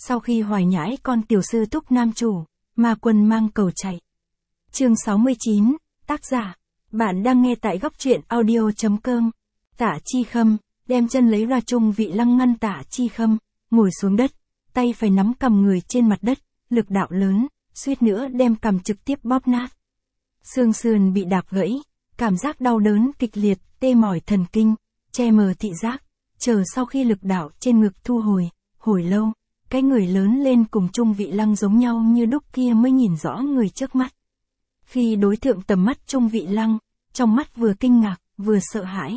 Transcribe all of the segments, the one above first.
Sau khi hoài nhãi con tiểu sư thúc nam chủ, ma quân mang cầu chạy. Chương 69, tác giả. Bạn đang nghe tại góc truyện audio.com. Tả Chi Khâm, đem chân lấy ra Trung Vị Lăng ngăn Tả Chi Khâm, ngồi xuống đất, tay phải nắm cầm người trên mặt đất, lực đạo lớn, suýt nữa đem cầm trực tiếp bóp nát. Xương sườn bị đạp gãy, cảm giác đau đớn kịch liệt, tê mỏi thần kinh, che mờ thị giác, chờ sau khi lực đạo trên ngực thu hồi lâu, cái người lớn lên cùng Trung Vị Lăng giống nhau như đúc kia mới nhìn rõ người trước mắt. Khi đối thượng tầm mắt Trung Vị Lăng, trong mắt vừa kinh ngạc, vừa sợ hãi.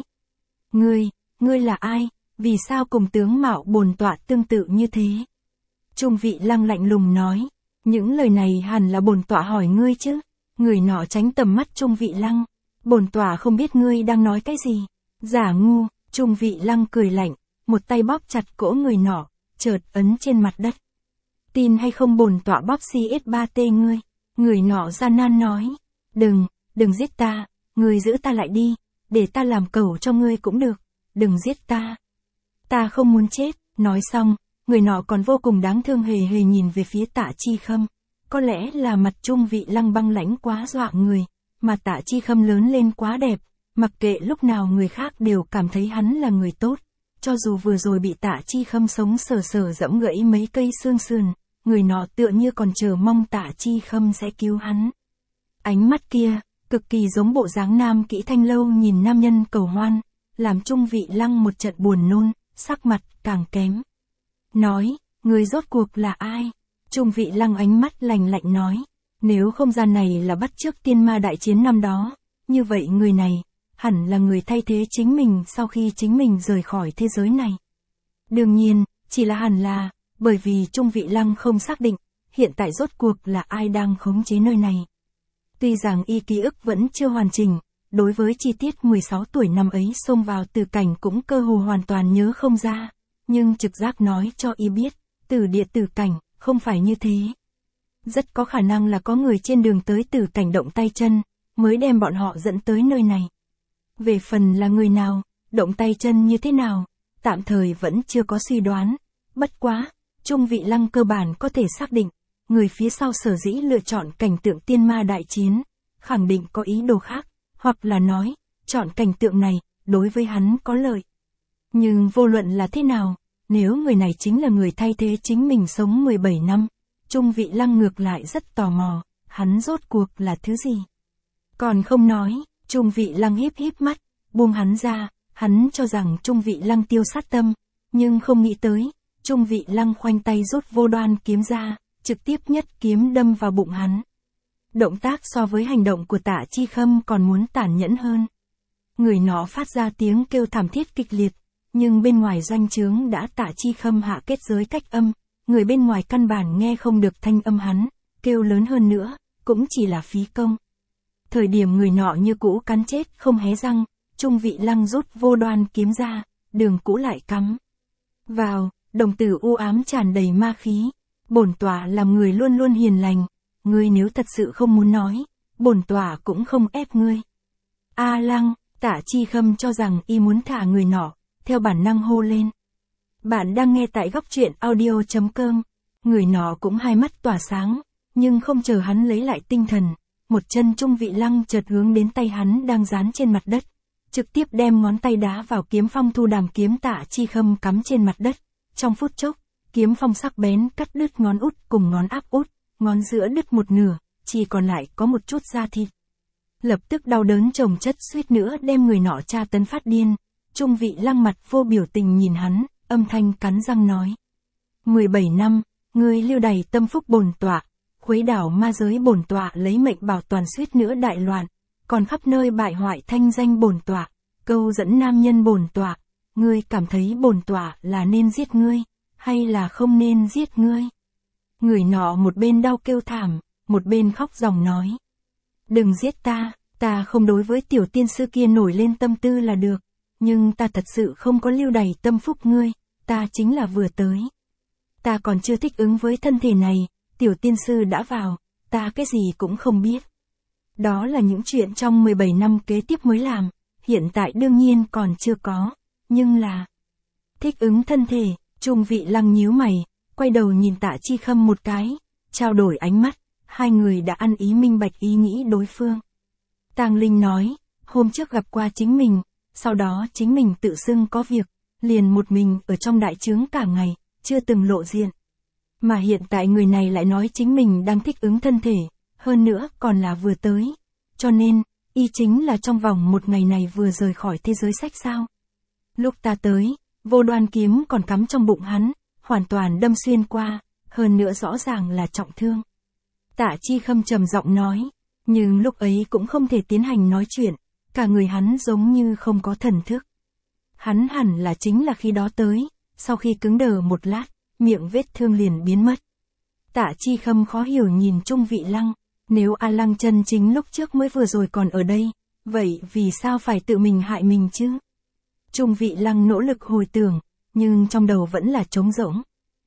Ngươi là ai, vì sao cùng tướng mạo bổn tọa tương tự như thế? Trung Vị Lăng lạnh lùng nói, những lời này hẳn là bổn tọa hỏi ngươi chứ. Người nọ tránh tầm mắt Trung Vị Lăng, bổn tọa không biết ngươi đang nói cái gì. Giả ngu, Trung Vị Lăng cười lạnh, một tay bóp chặt cổ người nọ, chợt ấn trên mặt đất. Tin hay không bổn tọa bóp CS3T ngươi. Người nọ gian nan nói, đừng giết ta, ngươi giữ ta lại đi, để ta làm cẩu cho ngươi cũng được, đừng giết ta. Ta không muốn chết, nói xong, người nọ còn vô cùng đáng thương hề nhìn về phía Tả Chi Khâm. Có lẽ là mặt Trung Vị Lăng băng lãnh quá dọa người, mà Tả Chi Khâm lớn lên quá đẹp, mặc kệ lúc nào người khác đều cảm thấy hắn là người tốt. Cho dù vừa rồi bị Tả Chi Khâm sống sờ dẫm gãy mấy cây xương sườn, người nọ tựa như còn chờ mong Tả Chi Khâm sẽ cứu hắn. Ánh mắt kia, cực kỳ giống bộ dáng nam kỹ thanh lâu nhìn nam nhân cầu hoan, làm Trung Vị Lăng một trận buồn nôn, sắc mặt càng kém. Nói, người rốt cuộc là ai? Trung Vị Lăng ánh mắt lạnh lạnh nói, nếu không gian này là bắt chước tiên ma đại chiến năm đó, như vậy người này, hẳn là người thay thế chính mình sau khi chính mình rời khỏi thế giới này. Đương nhiên, chỉ là hẳn là, bởi vì Trung Vị Lăng không xác định, hiện tại rốt cuộc là ai đang khống chế nơi này. Tuy rằng y ký ức vẫn chưa hoàn chỉnh, đối với chi tiết 16 tuổi năm ấy xông vào tử cảnh cũng cơ hồ hoàn toàn nhớ không ra, nhưng trực giác nói cho y biết, tử địa tử cảnh, không phải như thế. Rất có khả năng là có người trên đường tới tử cảnh động tay chân, mới đem bọn họ dẫn tới nơi này. Về phần là người nào, động tay chân như thế nào, tạm thời vẫn chưa có suy đoán. Bất quá, Trung Vị Lăng cơ bản có thể xác định, người phía sau sở dĩ lựa chọn cảnh tượng tiên ma đại chiến, khẳng định có ý đồ khác, hoặc là nói, chọn cảnh tượng này, đối với hắn có lợi. Nhưng vô luận là thế nào, nếu người này chính là người thay thế chính mình sống 17 năm, Trung Vị Lăng ngược lại rất tò mò, hắn rốt cuộc là thứ gì? Còn không nói, Trung Vị Lăng híp mắt, buông hắn ra, hắn cho rằng Trung Vị Lăng tiêu sát tâm, nhưng không nghĩ tới, Trung Vị Lăng khoanh tay rút vô đoan kiếm ra, trực tiếp nhất kiếm đâm vào bụng hắn. Động tác so với hành động của Tả Chi Khâm còn muốn tàn nhẫn hơn. Người nó phát ra tiếng kêu thảm thiết kịch liệt, nhưng bên ngoài doanh trướng đã Tả Chi Khâm hạ kết giới cách âm, người bên ngoài căn bản nghe không được thanh âm hắn, kêu lớn hơn nữa, cũng chỉ là phí công. Thời điểm người nọ như cũ cắn chết không hé răng, Trung Vị Lăng rút vô đoan kiếm ra, đường cũ lại cắm vào, đồng tử u ám tràn đầy ma khí. Bổn tọa làm người luôn luôn hiền lành, ngươi nếu thật sự không muốn nói, bổn tọa cũng không ép ngươi. A Lăng, Tả Chi Khâm cho rằng y muốn thả người nọ, theo bản năng hô lên. Bạn đang nghe tại góc truyện audio.com. Người nọ cũng hai mắt tỏa sáng, nhưng không chờ hắn lấy lại tinh thần, một chân Trung Vị Lăng chợt hướng đến tay hắn đang dán trên mặt đất, trực tiếp đem ngón tay đá vào kiếm phong thu đàm kiếm Tả Chi Khâm cắm trên mặt đất. Trong phút chốc, kiếm phong sắc bén cắt đứt ngón út cùng ngón áp út, ngón giữa đứt một nửa, chỉ còn lại có một chút da thịt. Lập tức đau đớn chồng chất suýt nữa đem người nọ tra tấn phát điên. Trung Vị Lăng mặt vô biểu tình nhìn hắn, âm thanh cắn răng nói. 17 năm, ngươi lưu đày tâm phúc bổn tọa, khuấy đảo ma giới bổn tọa lấy mệnh bảo toàn suýt nữa đại loạn, còn khắp nơi bại hoại thanh danh bổn tọa, câu dẫn nam nhân bổn tọa, ngươi cảm thấy bổn tọa là nên giết ngươi, hay là không nên giết ngươi? Người nọ một bên đau kêu thảm, một bên khóc ròng nói. Đừng giết ta không đối với tiểu tiên sư kia nổi lên tâm tư là được, nhưng ta thật sự không có lưu đày tâm phúc ngươi, ta chính là vừa tới. Ta còn chưa thích ứng với thân thể này, tiểu tiên sư đã vào, ta cái gì cũng không biết. Đó là những chuyện trong 17 năm kế tiếp mới làm, hiện tại đương nhiên còn chưa có, nhưng là thích ứng thân thể. Trung Vị Lăng nhíu mày, quay đầu nhìn Tạ Chi Khâm một cái, trao đổi ánh mắt, hai người đã ăn ý minh bạch ý nghĩ đối phương. Tang Linh nói, hôm trước gặp qua chính mình, sau đó chính mình tự xưng có việc, liền một mình ở trong đại trướng cả ngày, chưa từng lộ diện. Mà hiện tại người này lại nói chính mình đang thích ứng thân thể, hơn nữa còn là vừa tới. Cho nên, y chính là trong vòng một ngày này vừa rời khỏi thế giới sách sao. Lúc ta tới, Vô Đoan kiếm còn cắm trong bụng hắn, hoàn toàn đâm xuyên qua, hơn nữa rõ ràng là trọng thương. Tạ Chi Khâm trầm giọng nói, nhưng lúc ấy cũng không thể tiến hành nói chuyện, cả người hắn giống như không có thần thức. Hắn hẳn là chính là khi đó tới, sau khi cứng đờ một lát, miệng vết thương liền biến mất. Tạ Chi Khâm khó hiểu nhìn Trung Vị Lăng, nếu A Lăng chân chính lúc trước mới vừa rồi còn ở đây, vậy vì sao phải tự mình hại mình chứ? Trung Vị Lăng nỗ lực hồi tưởng, nhưng trong đầu vẫn là trống rỗng.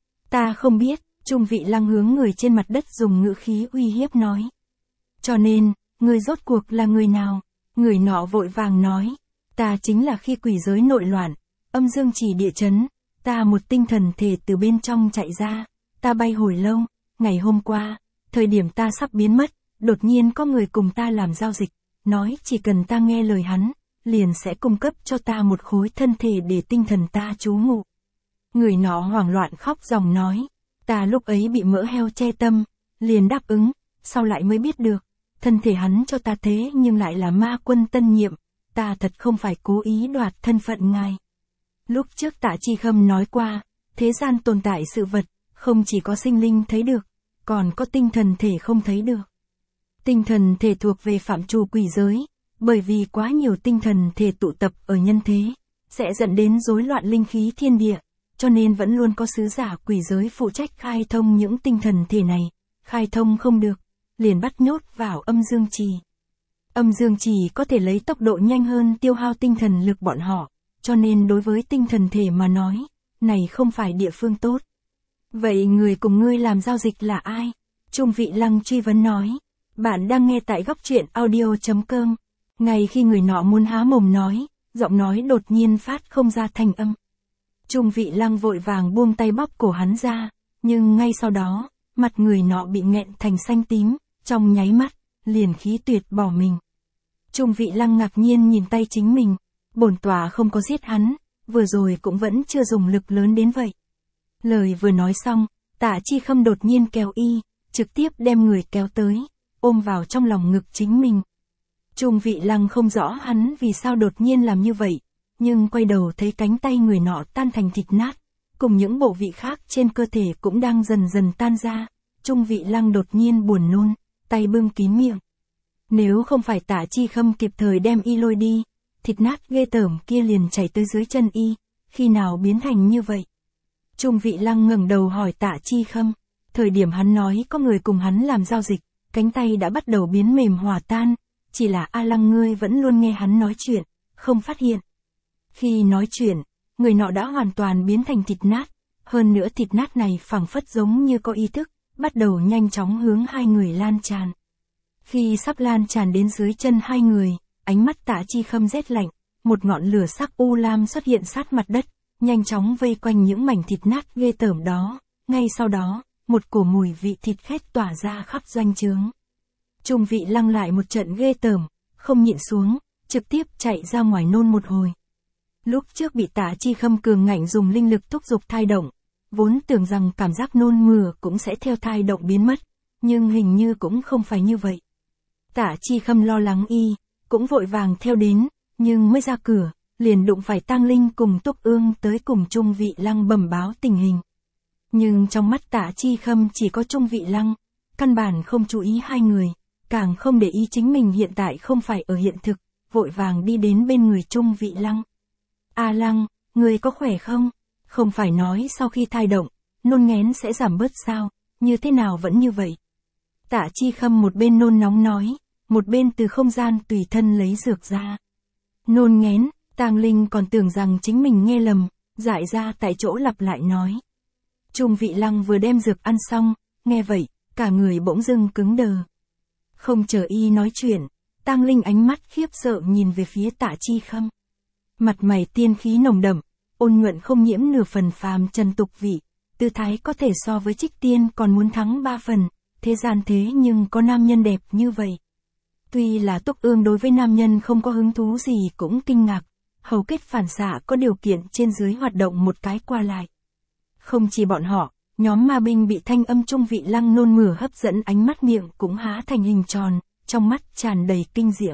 Ta không biết, Trung Vị Lăng hướng người trên mặt đất dùng ngữ khí uy hiếp nói. Cho nên, người rốt cuộc là người nào? Người nọ vội vàng nói, ta chính là khi quỷ giới nội loạn, âm dương chỉ địa chấn, ta một tinh thần thể từ bên trong chạy ra, ta bay hồi lâu, ngày hôm qua, thời điểm ta sắp biến mất, đột nhiên có người cùng ta làm giao dịch, nói chỉ cần ta nghe lời hắn, liền sẽ cung cấp cho ta một khối thân thể để tinh thần ta trú ngụ. Người nọ hoảng loạn khóc ròng nói, ta lúc ấy bị mỡ heo che tâm, liền đáp ứng, sau lại mới biết được, thân thể hắn cho ta thế nhưng lại là ma quân tân nhiệm, ta thật không phải cố ý đoạt thân phận ngài. Lúc trước Tạ Chi Khâm nói qua, thế gian tồn tại sự vật, không chỉ có sinh linh thấy được, còn có tinh thần thể không thấy được. Tinh thần thể thuộc về phạm trù quỷ giới, bởi vì quá nhiều tinh thần thể tụ tập ở nhân thế, sẽ dẫn đến rối loạn linh khí thiên địa, cho nên vẫn luôn có sứ giả quỷ giới phụ trách khai thông những tinh thần thể này, khai thông không được, liền bắt nhốt vào âm dương trì. Âm dương trì có thể lấy tốc độ nhanh hơn tiêu hao tinh thần lực bọn họ, cho nên đối với tinh thần thể mà nói, này không phải địa phương tốt. Vậy người cùng ngươi làm giao dịch là ai? Trung Vị Lăng truy vấn nói. Bạn đang nghe tại góc truyện audio.com. Ngay khi người nọ muốn há mồm nói, giọng nói đột nhiên phát không ra thanh âm. Trung Vị Lăng vội vàng buông tay bóp cổ hắn ra, nhưng ngay sau đó, mặt người nọ bị nghẹn thành xanh tím, trong nháy mắt, liền khí tuyệt bỏ mình. Trung Vị Lăng ngạc nhiên nhìn tay chính mình, bổn tòa không có giết hắn, vừa rồi cũng vẫn chưa dùng lực lớn đến vậy. Lời vừa nói xong, Tạ Chi Khâm đột nhiên kéo y, trực tiếp đem người kéo tới, ôm vào trong lòng ngực chính mình. Trung Vị Lăng không rõ hắn vì sao đột nhiên làm như vậy, nhưng quay đầu thấy cánh tay người nọ tan thành thịt nát, cùng những bộ vị khác trên cơ thể cũng đang dần dần tan ra, Trung Vị Lăng đột nhiên buồn nôn, tay bưng kín miệng. Nếu không phải Tạ Chi Khâm kịp thời đem y lôi đi, thịt nát ghê tởm kia liền chảy tới dưới chân y, khi nào biến thành như vậy? Trung Vị Lăng ngẩng đầu hỏi Tạ Chi Khâm, thời điểm hắn nói có người cùng hắn làm giao dịch, cánh tay đã bắt đầu biến mềm hòa tan, chỉ là A Lăng ngươi vẫn luôn nghe hắn nói chuyện, không phát hiện. Khi nói chuyện, người nọ đã hoàn toàn biến thành thịt nát, hơn nữa thịt nát này phảng phất giống như có ý thức, bắt đầu nhanh chóng hướng hai người lan tràn. Khi sắp lan tràn đến dưới chân hai người, ánh mắt Tạ Chi Khâm rét lạnh, một ngọn lửa sắc u lam xuất hiện sát mặt đất, nhanh chóng vây quanh những mảnh thịt nát ghê tởm đó, ngay sau đó, một cổ mùi vị thịt khét tỏa ra khắp doanh trướng. Trung Vị Lăng lại một trận ghê tởm, không nhịn xuống, trực tiếp chạy ra ngoài nôn một hồi. Lúc trước bị Tạ Chi Khâm cường ngạnh dùng linh lực thúc giục thai động, vốn tưởng rằng cảm giác nôn mửa cũng sẽ theo thai động biến mất, nhưng hình như cũng không phải như vậy. Tạ Chi Khâm lo lắng y, cũng vội vàng theo đến, nhưng mới ra cửa, liền đụng phải Tang Linh cùng Túc Ương tới cùng Trung Vị Lăng bẩm báo tình hình. Nhưng trong mắt Tạ Chi Khâm chỉ có Trung Vị Lăng, căn bản không chú ý hai người, càng không để ý chính mình hiện tại không phải ở hiện thực, vội vàng đi đến bên người Trung Vị Lăng. A Lăng, người có khỏe không? Không phải nói sau khi thai động, nôn nghén sẽ giảm bớt sao, như thế nào vẫn như vậy? Tạ Chi Khâm một bên nôn nóng nói, một bên từ không gian tùy thân lấy dược ra. Nôn nghén, Tang Linh còn tưởng rằng chính mình nghe lầm, dại ra tại chỗ lặp lại nói. Trung Vị Lăng vừa đem dược ăn xong, nghe vậy, cả người bỗng dưng cứng đờ. Không chờ y nói chuyện, Tang Linh ánh mắt khiếp sợ nhìn về phía Tạ Chi Khâm. Mặt mày tiên khí nồng đậm, ôn nhuận không nhiễm nửa phần phàm trần tục vị, tư thái có thể so với Trích Tiên còn muốn thắng 3 phần, thế gian thế nhưng có nam nhân đẹp như vậy. Tuy là Túc Ương đối với nam nhân không có hứng thú gì cũng kinh ngạc, hầu kết phản xạ có điều kiện trên dưới hoạt động một cái qua lại. Không chỉ bọn họ, nhóm ma binh bị thanh âm Trung Vị Lăng nôn mửa hấp dẫn ánh mắt miệng cũng há thành hình tròn, trong mắt tràn đầy kinh diễm.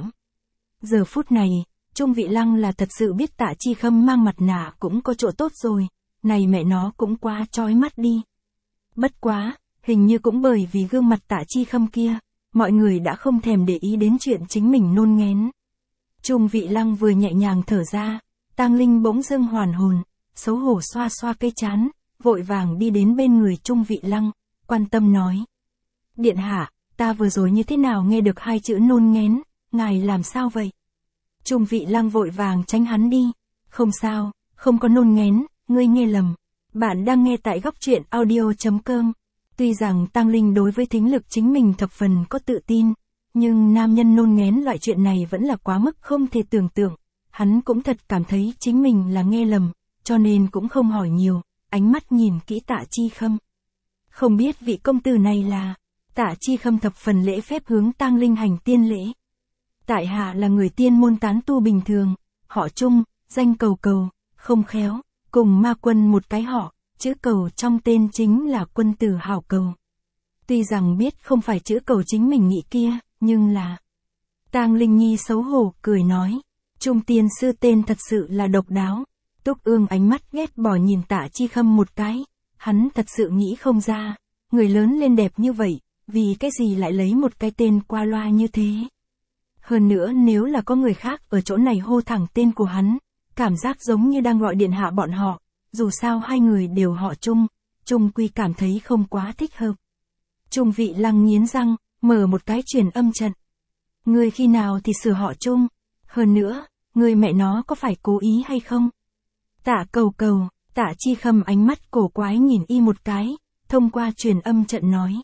Giờ phút này, Trung Vị Lăng là thật sự biết Tạ Chi Khâm mang mặt nạ cũng có chỗ tốt rồi, này mẹ nó cũng quá chói mắt đi. Bất quá, hình như cũng bởi vì gương mặt Tạ Chi Khâm kia, mọi người đã không thèm để ý đến chuyện chính mình nôn nghén. Trung Vị Lăng vừa nhẹ nhàng thở ra, Tang Linh bỗng dưng hoàn hồn, xấu hổ xoa xoa cái trán, vội vàng đi đến bên người Trung Vị Lăng, quan tâm nói. Điện hạ, ta vừa rồi như thế nào nghe được 2 chữ nôn nghén, ngài làm sao vậy? Trung Vị Lăng vội vàng tránh hắn đi. Không sao, không có nôn nghén, ngươi nghe lầm. Bạn đang nghe tại góc truyện audio.com. Tuy rằng Tang Linh đối với thính lực chính mình thập phần có tự tin, nhưng nam nhân nôn nghén loại chuyện này vẫn là quá mức không thể tưởng tượng. Hắn cũng thật cảm thấy chính mình là nghe lầm, cho nên cũng không hỏi nhiều, ánh mắt nhìn kỹ Tạ Chi Khâm. Không biết vị công tử này là... Tạ Chi Khâm thập phần lễ phép hướng Tang Linh hành tiên lễ. Tại hạ là người tiên môn tán tu bình thường, họ Trung, danh Cầu Cầu, không khéo, cùng ma quân một cái họ, chữ Cầu trong tên chính là quân tử hảo cầu. Tuy rằng biết không phải chữ Cầu chính mình nghĩ kia, nhưng là... Tang Linh Nhi xấu hổ cười nói, Trung tiên sư tên thật sự là độc đáo. Túc Ương ánh mắt ghét bỏ nhìn Tạ Chi Khâm một cái, hắn thật sự nghĩ không ra, người lớn lên đẹp như vậy, vì cái gì lại lấy một cái tên qua loa như thế. Hơn nữa nếu là có người khác ở chỗ này hô thẳng tên của hắn, cảm giác giống như đang gọi điện hạ bọn họ, dù sao hai người đều họ Trung, Trung quy cảm thấy không quá thích hợp. Trung Vị Lăng nghiến răng, mở một cái truyền âm trận. Người khi nào thì sửa họ Trung, hơn nữa, người mẹ nó có phải cố ý hay không? Tạ Cầu Cầu, Tạ Chi Khâm ánh mắt cổ quái nhìn y một cái, thông qua truyền âm trận nói.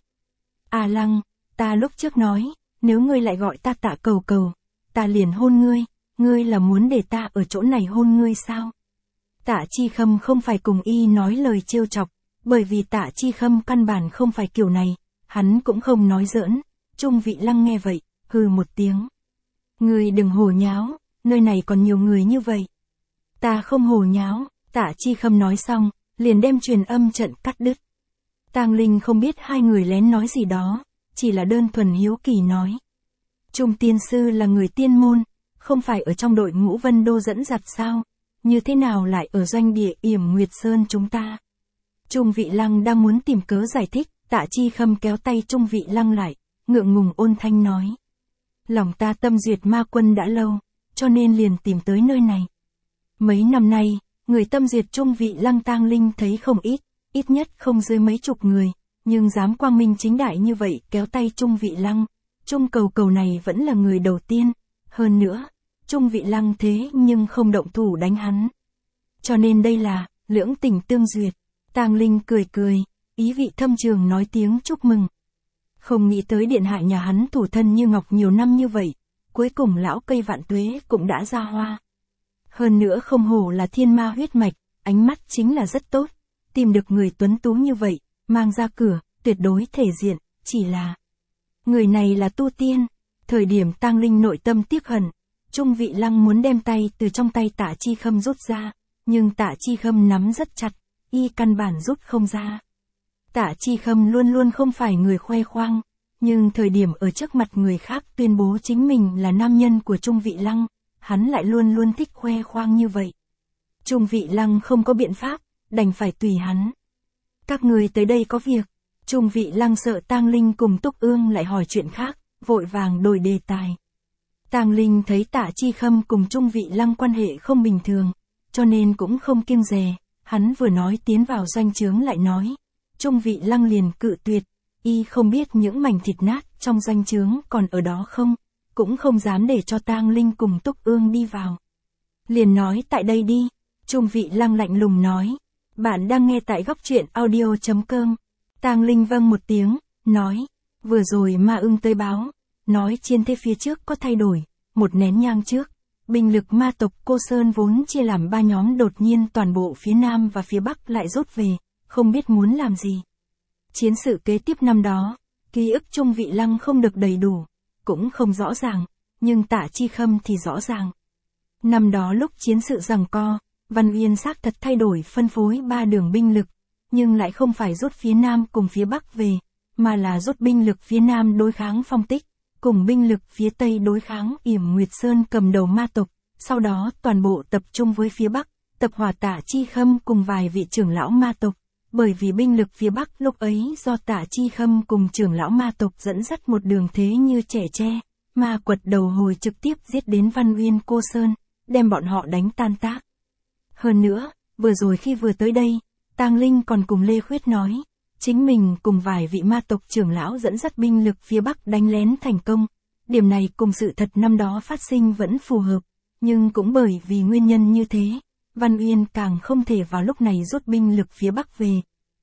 À Lăng, ta lúc trước nói, nếu ngươi lại gọi ta Tạ Cầu Cầu, ta liền hôn ngươi là muốn để ta ở chỗ này hôn ngươi sao? Tạ Chi Khâm không phải cùng y nói lời trêu chọc, bởi vì Tạ Chi Khâm căn bản không phải kiểu này, hắn cũng không nói giỡn. Trung Vị Lăng nghe vậy, hừ một tiếng. Ngươi đừng hồ nháo, nơi này còn nhiều người như vậy. Ta không hồ nháo, Tạ Chi Khâm nói xong, liền đem truyền âm trận cắt đứt. Tang Linh không biết hai người lén nói gì đó, chỉ là đơn thuần hiếu kỳ nói. Trung tiên sư là người tiên môn, không phải ở trong đội ngũ Vân Đô dẫn giặt sao, như thế nào lại ở doanh địa Yểm Nguyệt Sơn chúng ta? Trung Vị Lăng đang muốn tìm cớ giải thích, Tạ Chi Khâm kéo tay Trung Vị Lăng lại, ngượng ngùng ôn thanh nói. Lòng ta tâm duyệt ma quân đã lâu, cho nên liền tìm tới nơi này. Mấy năm nay, người tâm duyệt Trung Vị Lăng Tang Linh thấy không ít nhất không dưới mấy chục người, nhưng dám quang minh chính đại như vậy kéo tay Trung Vị Lăng. Trung Cầu Cầu này vẫn là người đầu tiên, hơn nữa, Trung Vị Lăng thế nhưng không động thủ đánh hắn. Cho nên đây là, lưỡng tình tương duyệt. Tang Linh cười, ý vị thâm trường nói tiếng chúc mừng. Không nghĩ tới điện hạ nhà hắn thủ thân như ngọc nhiều năm như vậy, cuối cùng lão cây vạn tuế cũng đã ra hoa. Hơn nữa không hổ là thiên ma huyết mạch, ánh mắt chính là rất tốt, tìm được người tuấn tú như vậy, mang ra cửa, tuyệt đối thể diện, chỉ là... Người này là tu tiên. Thời điểm Tang Linh nội tâm tiếc hận, Trung Vị Lăng muốn đem tay từ trong tay Tạ Chi Khâm rút ra, nhưng Tạ Chi Khâm nắm rất chặt, y căn bản rút không ra. Tạ Chi Khâm luôn luôn không phải người khoe khoang, nhưng thời điểm ở trước mặt người khác tuyên bố chính mình là nam nhân của Trung Vị Lăng, hắn lại luôn luôn thích khoe khoang như vậy. Trung Vị Lăng không có biện pháp, đành phải tùy hắn. Các người tới đây có việc. Trung Vị Lăng sợ Tang Linh cùng Túc Ương lại hỏi chuyện khác, vội vàng đổi đề tài. Tang Linh thấy Tạ Chi Khâm cùng Trung Vị Lăng quan hệ không bình thường, cho nên cũng không kiêng dè, hắn vừa nói tiến vào doanh trướng lại nói. Trung Vị Lăng liền cự tuyệt, y không biết những mảnh thịt nát trong doanh trướng còn ở đó không, cũng không dám để cho Tang Linh cùng Túc Ương đi vào. Liền nói tại đây đi, Trung Vị Lăng lạnh lùng nói. Bạn đang nghe tại góc truyện audio.com. Tang Linh vâng một tiếng, nói, vừa rồi ma ưng tới báo, nói chiến thế phía trước có thay đổi, một nén nhang trước, binh lực ma tộc Cô Sơn vốn chia làm 3 nhóm đột nhiên toàn bộ phía Nam và phía Bắc lại rút về, không biết muốn làm gì. Chiến sự kế tiếp năm đó, ký ức Trung Vị Lăng không được đầy đủ, cũng không rõ ràng, nhưng Tạ Chi Khâm thì rõ ràng. Năm đó lúc chiến sự giằng co, Văn Uyên xác thật thay đổi phân phối 3 đường binh lực, nhưng lại không phải rút phía Nam cùng phía Bắc về, mà là rút binh lực phía Nam đối kháng Phong Tích, cùng binh lực phía Tây đối kháng Yểm Nguyệt Sơn cầm đầu ma tộc, sau đó toàn bộ tập trung với phía Bắc, tập hỏa Tạ Chi Khâm cùng vài vị trưởng lão ma tộc, bởi vì binh lực phía Bắc lúc ấy do Tạ Chi Khâm cùng trưởng lão ma tộc dẫn dắt một đường thế như trẻ tre, ma quật đầu hồi trực tiếp giết đến Văn Uyên Cô Sơn, đem bọn họ đánh tan tác. Hơn nữa, vừa rồi khi vừa tới đây, Tang Linh còn cùng Lê Khuyết nói, chính mình cùng vài vị ma tộc trưởng lão dẫn dắt binh lực phía Bắc đánh lén thành công. Điểm này cùng sự thật năm đó phát sinh vẫn phù hợp, nhưng cũng bởi vì nguyên nhân như thế, Văn Uyên càng không thể vào lúc này rút binh lực phía Bắc về.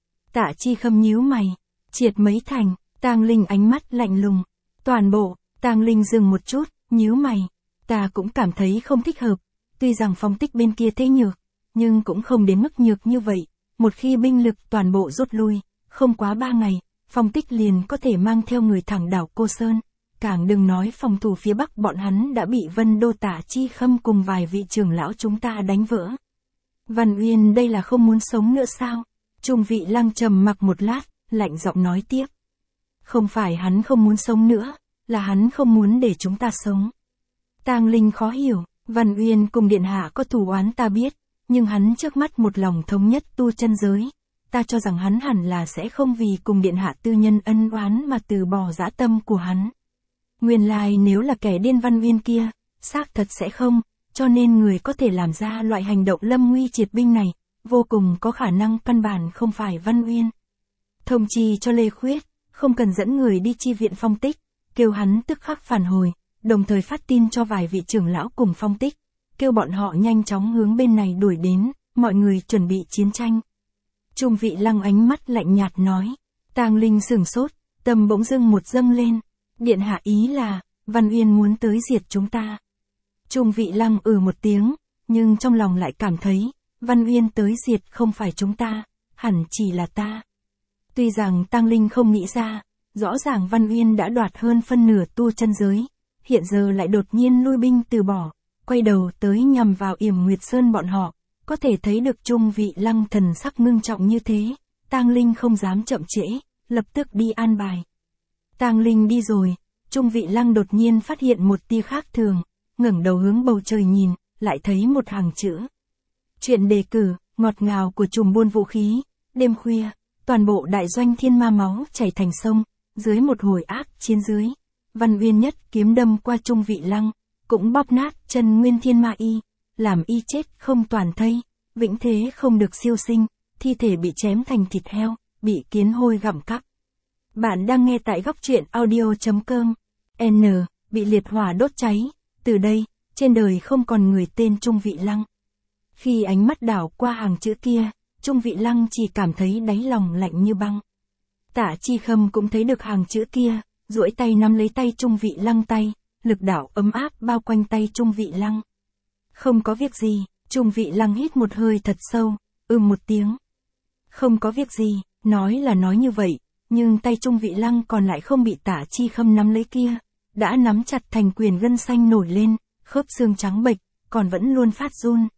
Tạ Chi Khâm nhíu mày, triệt mấy thành, Tang Linh ánh mắt lạnh lùng. Toàn bộ, Tang Linh dừng một chút, nhíu mày. Ta cũng cảm thấy không thích hợp, tuy rằng Phong Tích bên kia thế nhược, nhưng cũng không đến mức nhược như vậy. Một khi binh lực toàn bộ rút lui, không quá 3 ngày, Phong Tích liền có thể mang theo người thẳng đảo Cô Sơn. Càng đừng nói phòng thủ phía Bắc bọn hắn đã bị Vân Đô Tạ Chi Khâm cùng vài vị trưởng lão chúng ta đánh vỡ. Văn Uyên đây là không muốn sống nữa sao? Trung Vị Lăng trầm mặc một lát, lạnh giọng nói tiếp. Không phải hắn không muốn sống nữa, là hắn không muốn để chúng ta sống. Tang Linh khó hiểu, Văn Uyên cùng điện hạ có thù oán ta biết, nhưng hắn trước mắt một lòng thống nhất tu chân giới. Ta cho rằng hắn hẳn là sẽ không vì cùng điện hạ tư nhân ân oán mà từ bỏ dã tâm của hắn. Nguyên lai nếu là kẻ điên Văn Uyên kia, xác thật sẽ không, cho nên người có thể làm ra loại hành động lâm nguy triệt binh này, vô cùng có khả năng căn bản không phải Văn Uyên. Thông chi cho Lê Khuyết, không cần dẫn người đi chi viện Phong Tích, kêu hắn tức khắc phản hồi, đồng thời phát tin cho vài vị trưởng lão cùng Phong Tích, kêu bọn họ nhanh chóng hướng bên này đuổi đến, mọi người chuẩn bị chiến tranh. Trung Vị Lăng ánh mắt lạnh nhạt nói, Tang Linh sửng sốt, tâm bỗng dưng một dâng lên, điện hạ ý là, Văn Uyên muốn tới diệt chúng ta. Trung Vị Lăng một tiếng, nhưng trong lòng lại cảm thấy, Văn Uyên tới diệt không phải chúng ta, hẳn chỉ là ta. Tuy rằng Tang Linh không nghĩ ra, rõ ràng Văn Uyên đã đoạt hơn phân nửa tu chân giới, hiện giờ lại đột nhiên lui binh từ bỏ, quay đầu tới nhằm vào Yểm Nguyệt Sơn bọn họ, có thể thấy được Trung Vị Lăng thần sắc ngưng trọng như thế, Tang Linh không dám chậm trễ, lập tức đi an bài. Tang Linh đi rồi, Trung Vị Lăng đột nhiên phát hiện một tia khác thường, ngẩng đầu hướng bầu trời nhìn, lại thấy một hàng chữ. Chuyện đề cử, ngọt ngào của chùm buôn vũ khí, đêm khuya, toàn bộ đại doanh thiên ma máu chảy thành sông, dưới một hồi ác chiến dưới. Văn Uyên nhất kiếm đâm qua Trung Vị Lăng, cũng bóp nát chân nguyên thiên ma y, làm y chết không toàn thây, vĩnh thế không được siêu sinh, thi thể bị chém thành thịt heo, bị kiến hôi gặm cắp. Bạn đang nghe tại góc truyện audio.com. N. Bị liệt hỏa đốt cháy, từ đây, trên đời không còn người tên Trung Vị Lăng. Khi ánh mắt đảo qua hàng chữ kia, Trung Vị Lăng chỉ cảm thấy đáy lòng lạnh như băng. Tạ Chi Khâm cũng thấy được hàng chữ kia, duỗi tay nắm lấy tay Trung Vị Lăng tay, lực đạo ấm áp bao quanh tay Trung Vị Lăng. Không có việc gì, Trung Vị Lăng hít một hơi thật sâu, một tiếng. Không có việc gì, nói là nói như vậy, nhưng tay Trung Vị Lăng còn lại không bị Tạ Chi Khâm nắm lấy kia, đã nắm chặt thành quyền gân xanh nổi lên, khớp xương trắng bệch, còn vẫn luôn phát run.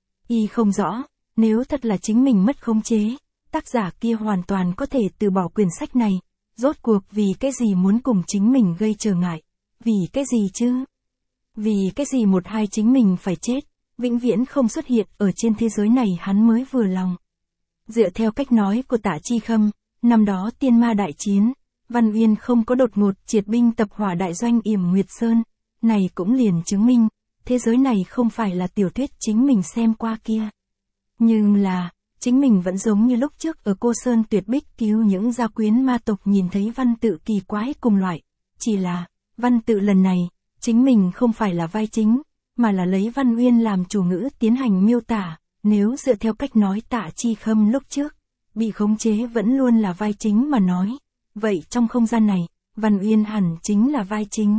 Y không rõ, nếu thật là chính mình mất khống chế, tác giả kia hoàn toàn có thể từ bỏ quyển sách này, rốt cuộc vì cái gì muốn cùng chính mình gây trở ngại, vì cái gì chứ? Vì cái gì một hai chính mình phải chết, vĩnh viễn không xuất hiện ở trên thế giới này hắn mới vừa lòng. Dựa theo cách nói của Tạ Chi Khâm, năm đó tiên ma đại chiến, Văn Uyên không có đột ngột triệt binh tập hỏa đại doanh Yểm Nguyệt Sơn, này cũng liền chứng minh, thế giới này không phải là tiểu thuyết chính mình xem qua kia. Nhưng là, chính mình vẫn giống như lúc trước ở Cô Sơn Tuyệt Bích cứu những gia quyến ma tộc nhìn thấy văn tự kỳ quái cùng loại, chỉ là, văn tự lần này, chính mình không phải là vai chính, mà là lấy Văn Uyên làm chủ ngữ tiến hành miêu tả, nếu dựa theo cách nói Tạ Chi Khâm lúc trước, bị khống chế vẫn luôn là vai chính mà nói, vậy trong không gian này, Văn Uyên hẳn chính là vai chính.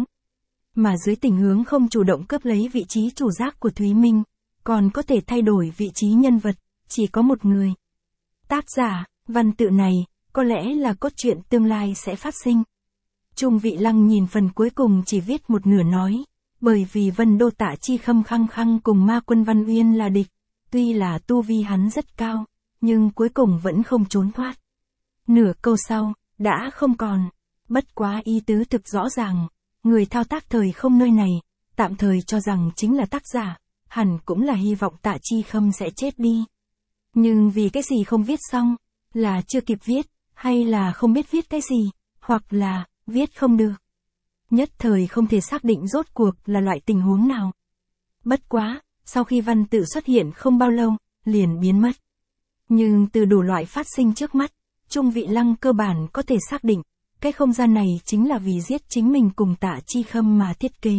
Mà dưới tình huống không chủ động cướp lấy vị trí chủ giác của Thúy Minh, còn có thể thay đổi vị trí nhân vật, chỉ có một người. Tác giả, Văn tự này, có lẽ là cốt truyện tương lai sẽ phát sinh. Trung Vị Lăng nhìn phần cuối cùng chỉ viết một nửa nói, bởi vì Vân Đô Tạ Chi Khâm khăng khăng cùng ma quân Văn Uyên là địch, tuy là tu vi hắn rất cao, nhưng cuối cùng vẫn không trốn thoát. Nửa câu sau, đã không còn, bất quá ý tứ thực rõ ràng, người thao tác thời không nơi này, tạm thời cho rằng chính là tác giả, hẳn cũng là hy vọng Tạ Chi Khâm sẽ chết đi. Nhưng vì cái gì không viết xong, là chưa kịp viết, hay là không biết viết cái gì, hoặc là viết không được. Nhất thời không thể xác định rốt cuộc là loại tình huống nào. Bất quá, sau khi văn tự xuất hiện không bao lâu, liền biến mất. Nhưng từ đủ loại phát sinh trước mắt, Trung Vị Lăng cơ bản có thể xác định, cái không gian này chính là vì giết chính mình cùng Tạ Chi Khâm mà thiết kế.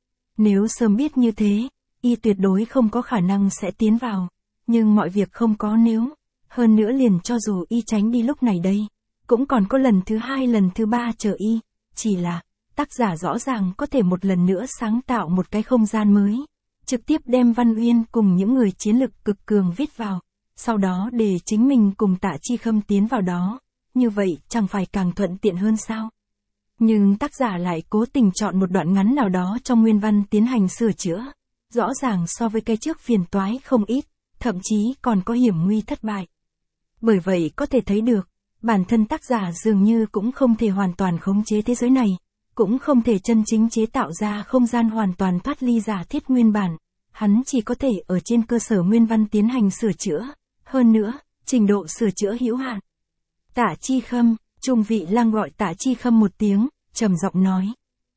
Nếu sớm biết như thế, y tuyệt đối không có khả năng sẽ tiến vào, nhưng mọi việc không có nếu. Hơn nữa liền cho dù y tránh đi lúc này đây, cũng còn có lần thứ 2 lần thứ 3 chờ y, chỉ là, tác giả rõ ràng có thể một lần nữa sáng tạo một cái không gian mới, trực tiếp đem Văn Uyên cùng những người chiến lực cực cường viết vào, sau đó để chính mình cùng Tạ Chi Khâm tiến vào đó, như vậy chẳng phải càng thuận tiện hơn sao? Nhưng tác giả lại cố tình chọn một đoạn ngắn nào đó trong nguyên văn tiến hành sửa chữa, rõ ràng so với cái trước phiền toái không ít, thậm chí còn có hiểm nguy thất bại. Bởi vậy có thể thấy được, bản thân tác giả dường như cũng không thể hoàn toàn khống chế thế giới này, cũng không thể chân chính chế tạo ra không gian hoàn toàn thoát ly giả thiết nguyên bản, hắn chỉ có thể ở trên cơ sở nguyên văn tiến hành sửa chữa, hơn nữa, trình độ sửa chữa hữu hạn. Tạ Chi Khâm, Trung Vị Lăng gọi Tạ Chi Khâm một tiếng, trầm giọng nói.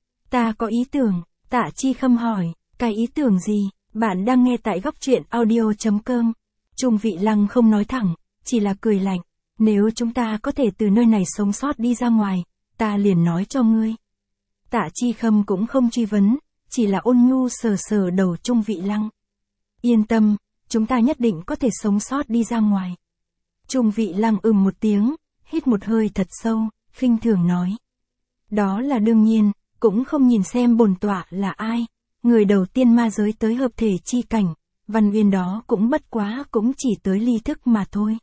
Ta có ý tưởng, Tạ Chi Khâm hỏi, cái ý tưởng gì, bạn đang nghe tại góc truyện audio.com. Trung Vị Lăng không nói thẳng, chỉ là cười lạnh, nếu chúng ta có thể từ nơi này sống sót đi ra ngoài, ta liền nói cho ngươi. Tạ Chi Khâm cũng không truy vấn, chỉ là ôn nhu sờ sờ đầu Trung Vị Lăng. Yên tâm, chúng ta nhất định có thể sống sót đi ra ngoài. Trung Vị Lăng một tiếng, hít một hơi thật sâu, khinh thường nói. Đó là đương nhiên, cũng không nhìn xem bổn tọa là ai, người đầu tiên ma giới tới hợp thể chi cảnh, Văn Uyên đó cũng bất quá cũng chỉ tới ly thức mà thôi.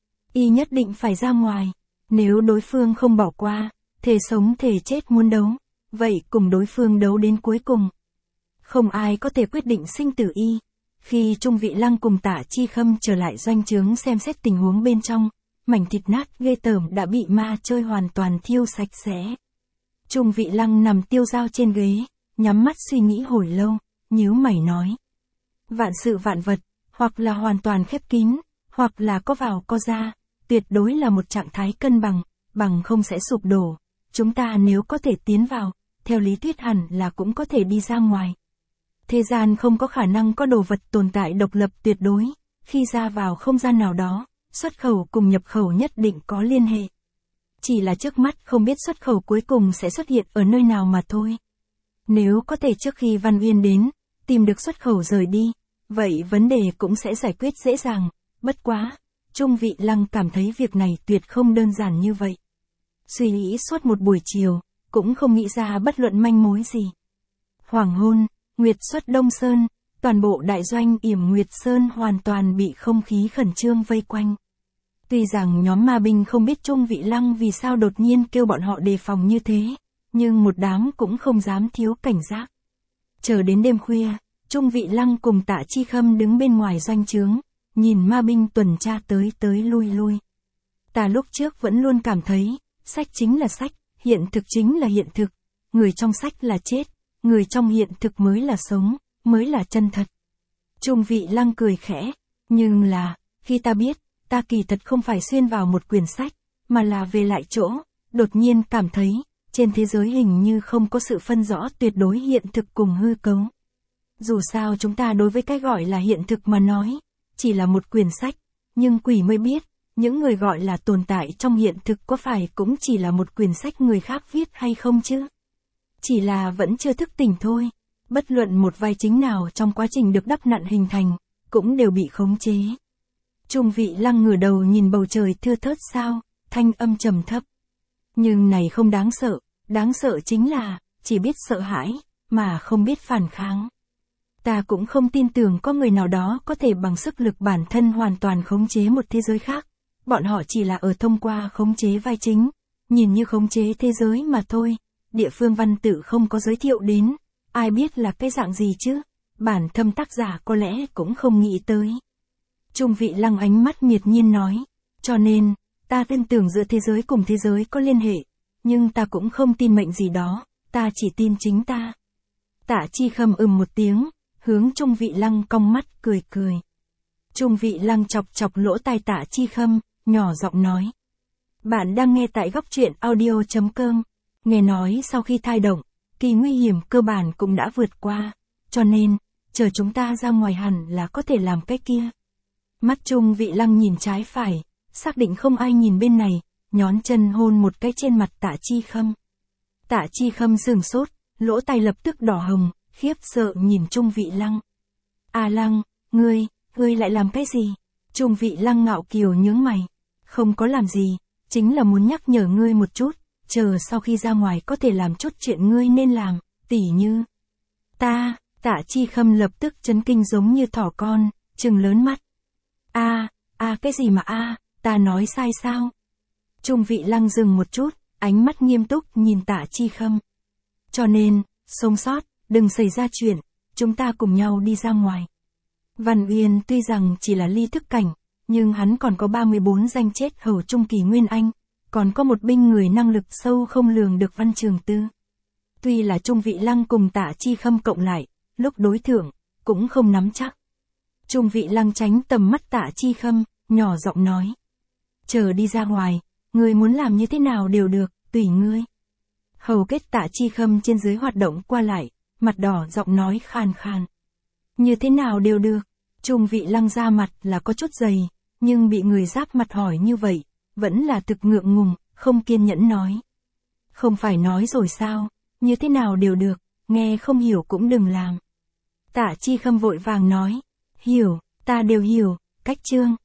Y nhất định phải ra ngoài, nếu đối phương không bỏ qua, thể sống thể chết muốn đấu, vậy cùng đối phương đấu đến cuối cùng. Không ai có thể quyết định sinh tử y. Khi Trung Vị Lăng cùng Tạ Chi Khâm trở lại doanh trướng xem xét tình huống bên trong, mảnh thịt nát ghê tởm đã bị ma chơi hoàn toàn thiêu sạch sẽ. Trung Vị Lăng nằm tiêu dao trên ghế, nhắm mắt suy nghĩ hồi lâu, nhíu mày nói. Vạn sự vạn vật, hoặc là hoàn toàn khép kín, hoặc là có vào có ra, tuyệt đối là một trạng thái cân bằng, bằng không sẽ sụp đổ. Chúng ta nếu có thể tiến vào, theo lý thuyết hẳn là cũng có thể đi ra ngoài. Thế gian không có khả năng có đồ vật tồn tại độc lập tuyệt đối, khi ra vào không gian nào đó, xuất khẩu cùng nhập khẩu nhất định có liên hệ. Chỉ là trước mắt không biết xuất khẩu cuối cùng sẽ xuất hiện ở nơi nào mà thôi. Nếu có thể trước khi Văn Uyên đến, tìm được xuất khẩu rời đi, vậy vấn đề cũng sẽ giải quyết dễ dàng, bất quá, Trung Vị Lăng cảm thấy việc này tuyệt không đơn giản như vậy. Suy nghĩ suốt một buổi chiều, cũng không nghĩ ra bất luận manh mối gì. Hoàng hôn, Nguyệt xuất Đông Sơn, toàn bộ đại doanh Yểm Nguyệt Sơn hoàn toàn bị không khí khẩn trương vây quanh. Tuy rằng nhóm ma binh không biết Trung Vị Lăng vì sao đột nhiên kêu bọn họ đề phòng như thế, nhưng một đám cũng không dám thiếu cảnh giác. Chờ đến đêm khuya, Trung Vị Lăng cùng Tạ Chi Khâm đứng bên ngoài doanh trướng, nhìn ma binh tuần tra tới tới lui lui. Ta lúc trước vẫn luôn cảm thấy, sách chính là sách, hiện thực chính là hiện thực, người trong sách là chết, người trong hiện thực mới là sống, mới là chân thật. Trung Vị Lăng cười khẽ, nhưng là, khi ta biết, ta kỳ thật không phải xuyên vào một quyển sách, mà là về lại chỗ, đột nhiên cảm thấy, trên thế giới hình như không có sự phân rõ tuyệt đối hiện thực cùng hư cấu. Dù sao chúng ta đối với cái gọi là hiện thực mà nói, chỉ là một quyển sách, nhưng quỷ mới biết, những người gọi là tồn tại trong hiện thực có phải cũng chỉ là một quyển sách người khác viết hay không chứ? Chỉ là vẫn chưa thức tỉnh thôi. Bất luận một vai chính nào trong quá trình được đắp nặn hình thành, cũng đều bị khống chế. Trung Vị Lăng ngửa đầu nhìn bầu trời thưa thớt sao, thanh âm trầm thấp. Nhưng này không đáng sợ chính là, chỉ biết sợ hãi, mà không biết phản kháng. Ta cũng không tin tưởng có người nào đó có thể bằng sức lực bản thân hoàn toàn khống chế một thế giới khác, bọn họ chỉ là ở thông qua khống chế vai chính, nhìn như khống chế thế giới mà thôi, địa phương văn tự không có giới thiệu đến, ai biết là cái dạng gì chứ, bản thâm tác giả có lẽ cũng không nghĩ tới. Trung Vị Lăng ánh mắt miệt nhiên nói, cho nên, ta tin tưởng giữa thế giới cùng thế giới có liên hệ, nhưng ta cũng không tin mệnh gì đó, ta chỉ tin chính ta. Tạ Chi Khâm một tiếng, hướng Trung Vị Lăng cong mắt cười cười. Trung Vị Lăng chọc chọc lỗ tai Tạ Chi Khâm, nhỏ giọng nói. Bạn đang nghe tại góc truyện audio.com. Nghe nói sau khi thai động, kỳ nguy hiểm cơ bản cũng đã vượt qua, cho nên, chờ chúng ta ra ngoài hẳn là có thể làm cái kia. Mắt Trung Vị Lăng nhìn trái phải, xác định không ai nhìn bên này, nhón chân hôn một cái trên mặt Tạ Chi Khâm. Tạ Chi Khâm sửng sốt, lỗ tai lập tức đỏ hồng, khiếp sợ nhìn Trung Vị Lăng. À Lăng, ngươi lại làm cái gì? Trung Vị Lăng ngạo kiều nhướng mày. Không có làm gì, chính là muốn nhắc nhở ngươi một chút, chờ sau khi ra ngoài có thể làm chút chuyện ngươi nên làm, tỉ như. Tạ Chi Khâm lập tức chấn kinh giống như thỏ con, trừng lớn mắt. Cái gì mà ta nói sai sao? Trung Vị Lăng dừng một chút, ánh mắt nghiêm túc nhìn Tạ Chi Khâm. Cho nên, sống sót, đừng xảy ra chuyện, chúng ta cùng nhau đi ra ngoài. Văn Uyên tuy rằng chỉ là ly thức cảnh, nhưng hắn còn có 34 danh chết hầu trung kỳ Nguyên Anh, còn có một binh người năng lực sâu không lường được Văn Trường Tư. Tuy là Trung Vị Lăng cùng Tạ Chi Khâm cộng lại, lúc đối thượng, cũng không nắm chắc. Trung Vị Lăng tránh tầm mắt Tạ Chi Khâm, nhỏ giọng nói. Chờ đi ra ngoài, ngươi muốn làm như thế nào đều được, tùy ngươi. Hầu kết Tạ Chi Khâm trên dưới hoạt động qua lại, mặt đỏ giọng nói khàn khàn. Như thế nào đều được, Trung Vị Lăng ra mặt là có chút dày, nhưng bị người giáp mặt hỏi như vậy, vẫn là thực ngượng ngùng, không kiên nhẫn nói. Không phải nói rồi sao, như thế nào đều được, nghe không hiểu cũng đừng làm. Tạ Chi Khâm vội vàng nói, hiểu, ta đều hiểu, cách chương.